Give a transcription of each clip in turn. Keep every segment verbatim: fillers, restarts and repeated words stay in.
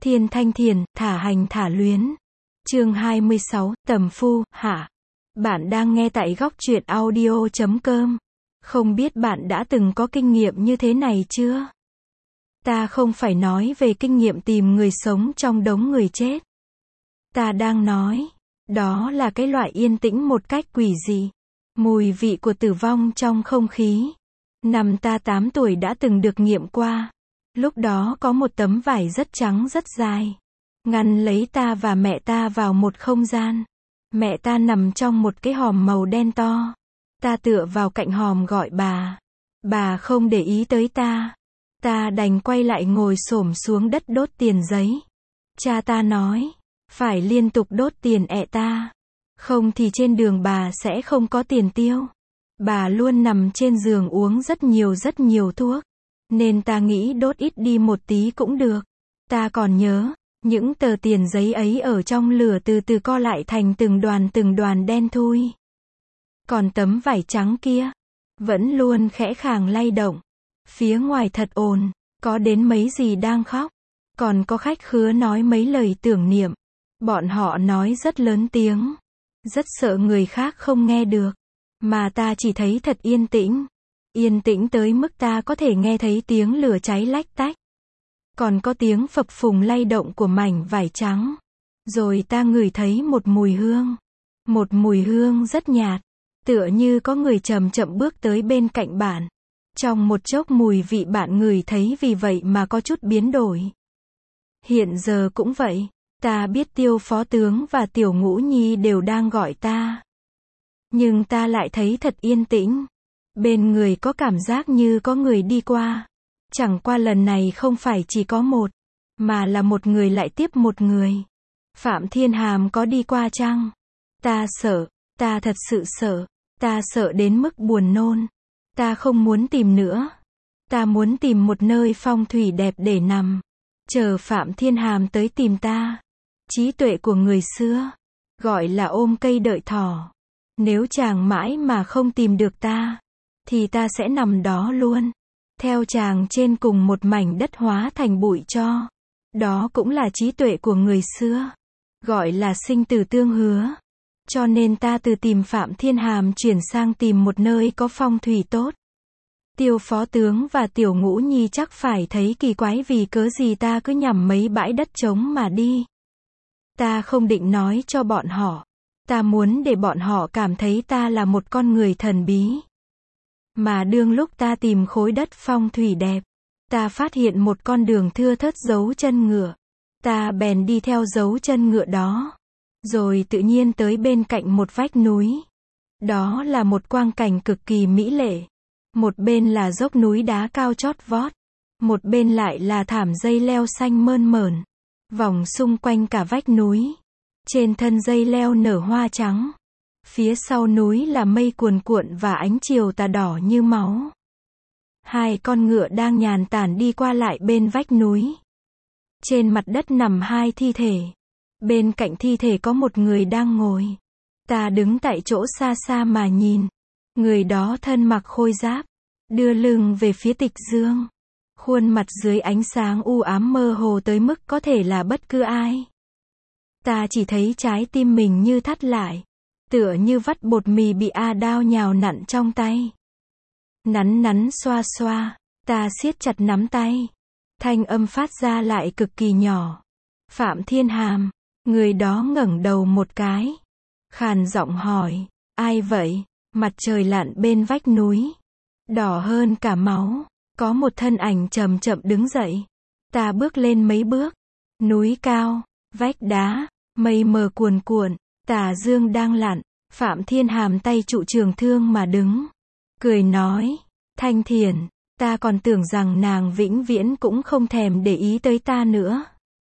Thiên Thanh Thiền, thả hành thả luyến. Chương hai mươi sáu, Tầm Phu, hạ. Bạn đang nghe tại góc truyện audio chấm com. Không biết bạn đã từng có kinh nghiệm như thế này chưa? Ta không phải nói về kinh nghiệm tìm người sống trong đống người chết. Ta đang nói, đó là cái loại yên tĩnh một cách quỷ dị. Mùi vị của tử vong trong không khí. Năm ta tám tuổi đã từng được nghiệm qua. Lúc đó có một tấm vải rất trắng rất dài. Ngăn lấy ta và mẹ ta vào một không gian. Mẹ ta nằm trong một cái hòm màu đen to. Ta tựa vào cạnh hòm gọi bà. Bà không để ý tới ta. Ta đành quay lại ngồi xổm xuống đất đốt tiền giấy. Cha ta nói, phải liên tục đốt tiền ẹ ta. Không thì trên đường bà sẽ không có tiền tiêu. Bà luôn nằm trên giường uống rất nhiều rất nhiều thuốc. Nên ta nghĩ đốt ít đi một tí cũng được. Ta còn nhớ, những tờ tiền giấy ấy ở trong lửa từ từ co lại thành từng đoàn từng đoàn đen thui. Còn tấm vải trắng kia, vẫn luôn khẽ khàng lay động. Phía ngoài thật ồn, có đến mấy gì đang khóc. Còn có khách khứa nói mấy lời tưởng niệm. Bọn họ nói rất lớn tiếng. Rất sợ người khác không nghe được. Mà ta chỉ thấy thật yên tĩnh. Yên tĩnh tới mức ta có thể nghe thấy tiếng lửa cháy lách tách. Còn có tiếng phập phùng lay động của mảnh vải trắng. Rồi ta ngửi thấy một mùi hương. Một mùi hương rất nhạt. Tựa như có người chậm chậm bước tới bên cạnh bạn. Trong một chốc mùi vị bạn ngửi thấy vì vậy mà có chút biến đổi. Hiện giờ cũng vậy. Ta biết Tiêu phó tướng và Tiểu Ngũ Nhi đều đang gọi ta. Nhưng ta lại thấy thật yên tĩnh. Bên người có cảm giác như có người đi qua. Chẳng qua lần này không phải chỉ có một, mà là một người lại tiếp một người. Phạm Thiên Hàm có đi qua chăng? Ta sợ, ta thật sự sợ. Ta sợ đến mức buồn nôn. Ta không muốn tìm nữa. Ta muốn tìm một nơi phong thủy đẹp để nằm. Chờ Phạm Thiên Hàm tới tìm ta. Trí tuệ của người xưa, gọi là ôm cây đợi thỏ. Nếu chàng mãi mà không tìm được ta, thì ta sẽ nằm đó luôn. Theo chàng trên cùng một mảnh đất hóa thành bụi tro. Đó cũng là trí tuệ của người xưa. Gọi là sinh tử tương hứa. Cho nên ta từ tìm Phạm Thiên Hàm chuyển sang tìm một nơi có phong thủy tốt. Tiêu phó tướng và Tiểu Ngũ Nhi chắc phải thấy kỳ quái vì cớ gì ta cứ nhằm mấy bãi đất trống mà đi. Ta không định nói cho bọn họ. Ta muốn để bọn họ cảm thấy ta là một con người thần bí. Mà đương lúc ta tìm khối đất phong thủy đẹp, ta phát hiện một con đường thưa thớt dấu chân ngựa. Ta bèn đi theo dấu chân ngựa đó. Rồi tự nhiên tới bên cạnh một vách núi. Đó là một quang cảnh cực kỳ mỹ lệ. Một bên là dốc núi đá cao chót vót. Một bên lại là thảm dây leo xanh mơn mởn. Vòng xung quanh cả vách núi. Trên thân dây leo nở hoa trắng. Phía sau núi là mây cuồn cuộn và ánh chiều tà đỏ như máu. Hai con ngựa đang nhàn tản đi qua lại bên vách núi. Trên mặt đất nằm hai thi thể. Bên cạnh thi thể có một người đang ngồi. Ta đứng tại chỗ xa xa mà nhìn. Người đó thân mặc khôi giáp. Đưa lưng về phía Tịch Dương. Khuôn mặt dưới ánh sáng u ám mơ hồ tới mức có thể là bất cứ ai. Ta chỉ thấy trái tim mình như thắt lại. Tựa như vắt bột mì bị A Đao nhào nặn trong tay. Nắn nắn xoa xoa. Ta siết chặt nắm tay. Thanh âm phát ra lại cực kỳ nhỏ. Phạm Thiên Hàm. Người đó ngẩng đầu một cái. Khàn giọng hỏi. Ai vậy? Mặt trời lặn bên vách núi. Đỏ hơn cả máu. Có một thân ảnh chậm chậm đứng dậy. Ta bước lên mấy bước. Núi cao. Vách đá. Mây mờ cuồn cuộn. Tà dương đang lặn. Phạm Thiên Hàm tay trụ trường thương mà đứng. Cười nói. Thanh Thiền. Ta còn tưởng rằng nàng vĩnh viễn cũng không thèm để ý tới ta nữa.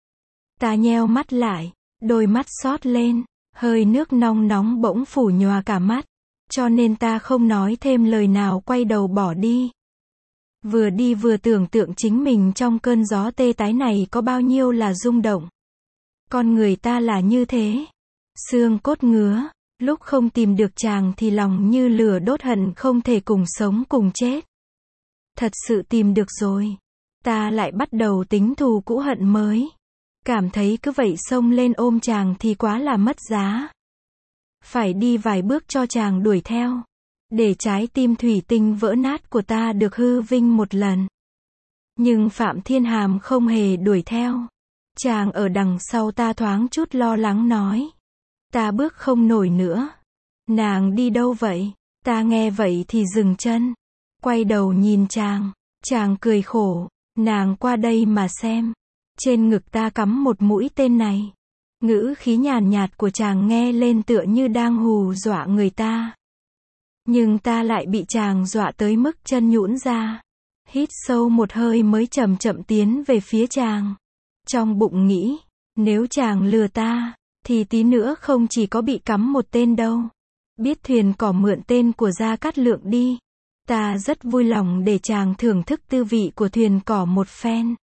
Ta nheo mắt lại. Đôi mắt xót lên. Hơi nước nong nóng bỗng phủ nhòa cả mắt. Cho nên ta không nói thêm lời nào quay đầu bỏ đi. Vừa đi vừa tưởng tượng chính mình trong cơn gió tê tái này có bao nhiêu là rung động. Con người ta là như thế. Xương cốt ngứa. Lúc không tìm được chàng thì lòng như lửa đốt hận không thể cùng sống cùng chết. Thật sự tìm được rồi. Ta lại bắt đầu tính thù cũ hận mới. Cảm thấy cứ vậy xông lên ôm chàng thì quá là mất giá. Phải đi vài bước cho chàng đuổi theo. Để trái tim thủy tinh vỡ nát của ta được hư vinh một lần. Nhưng Phạm Thiên Hàm không hề đuổi theo. Chàng ở đằng sau ta thoáng chút lo lắng nói. Ta bước không nổi nữa. Nàng đi đâu vậy? Ta nghe vậy thì dừng chân. Quay đầu nhìn chàng. Chàng cười khổ. Nàng qua đây mà xem. Trên ngực ta cắm một mũi tên này. Ngữ khí nhàn nhạt của chàng nghe lên tựa như đang hù dọa người ta. Nhưng ta lại bị chàng dọa tới mức chân nhũn ra. Hít sâu một hơi mới chậm chậm tiến về phía chàng. Trong bụng nghĩ, nếu chàng lừa ta, thì tí nữa không chỉ có bị cắm một tên đâu. Biết thuyền cỏ mượn tên của Gia Cát Lượng đi. Ta rất vui lòng để chàng thưởng thức tư vị của thuyền cỏ một phen.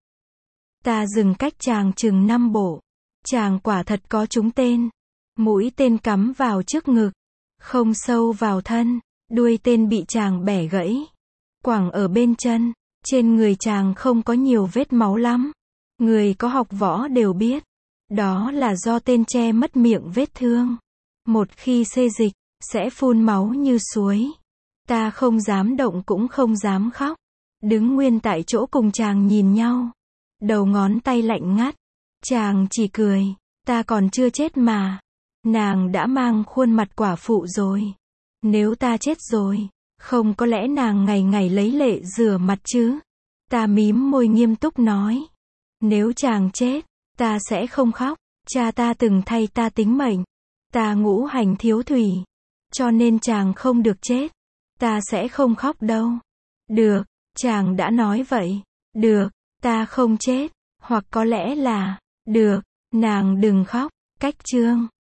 Ta dừng cách chàng chừng năm bộ. Chàng quả thật có trúng tên. Mũi tên cắm vào trước ngực. Không sâu vào thân. Đuôi tên bị chàng bẻ gãy. Quẳng ở bên chân. Trên người chàng không có nhiều vết máu lắm. Người có học võ đều biết. Đó là do tên che mất miệng vết thương. Một khi xê dịch, sẽ phun máu như suối. Ta không dám động cũng không dám khóc. Đứng nguyên tại chỗ cùng chàng nhìn nhau. Đầu ngón tay lạnh ngắt. Chàng chỉ cười. Ta còn chưa chết mà. Nàng đã mang khuôn mặt quả phụ rồi. Nếu ta chết rồi, không có lẽ nàng ngày ngày lấy lệ rửa mặt chứ. Ta mím môi nghiêm túc nói. Nếu chàng chết, ta sẽ không khóc. Cha ta từng thay ta tính mệnh. Ta ngũ hành thiếu thủy. Cho nên chàng không được chết. Ta sẽ không khóc đâu. Được, chàng đã nói vậy. Được, ta không chết. Hoặc có lẽ là, được, nàng đừng khóc. Cách chương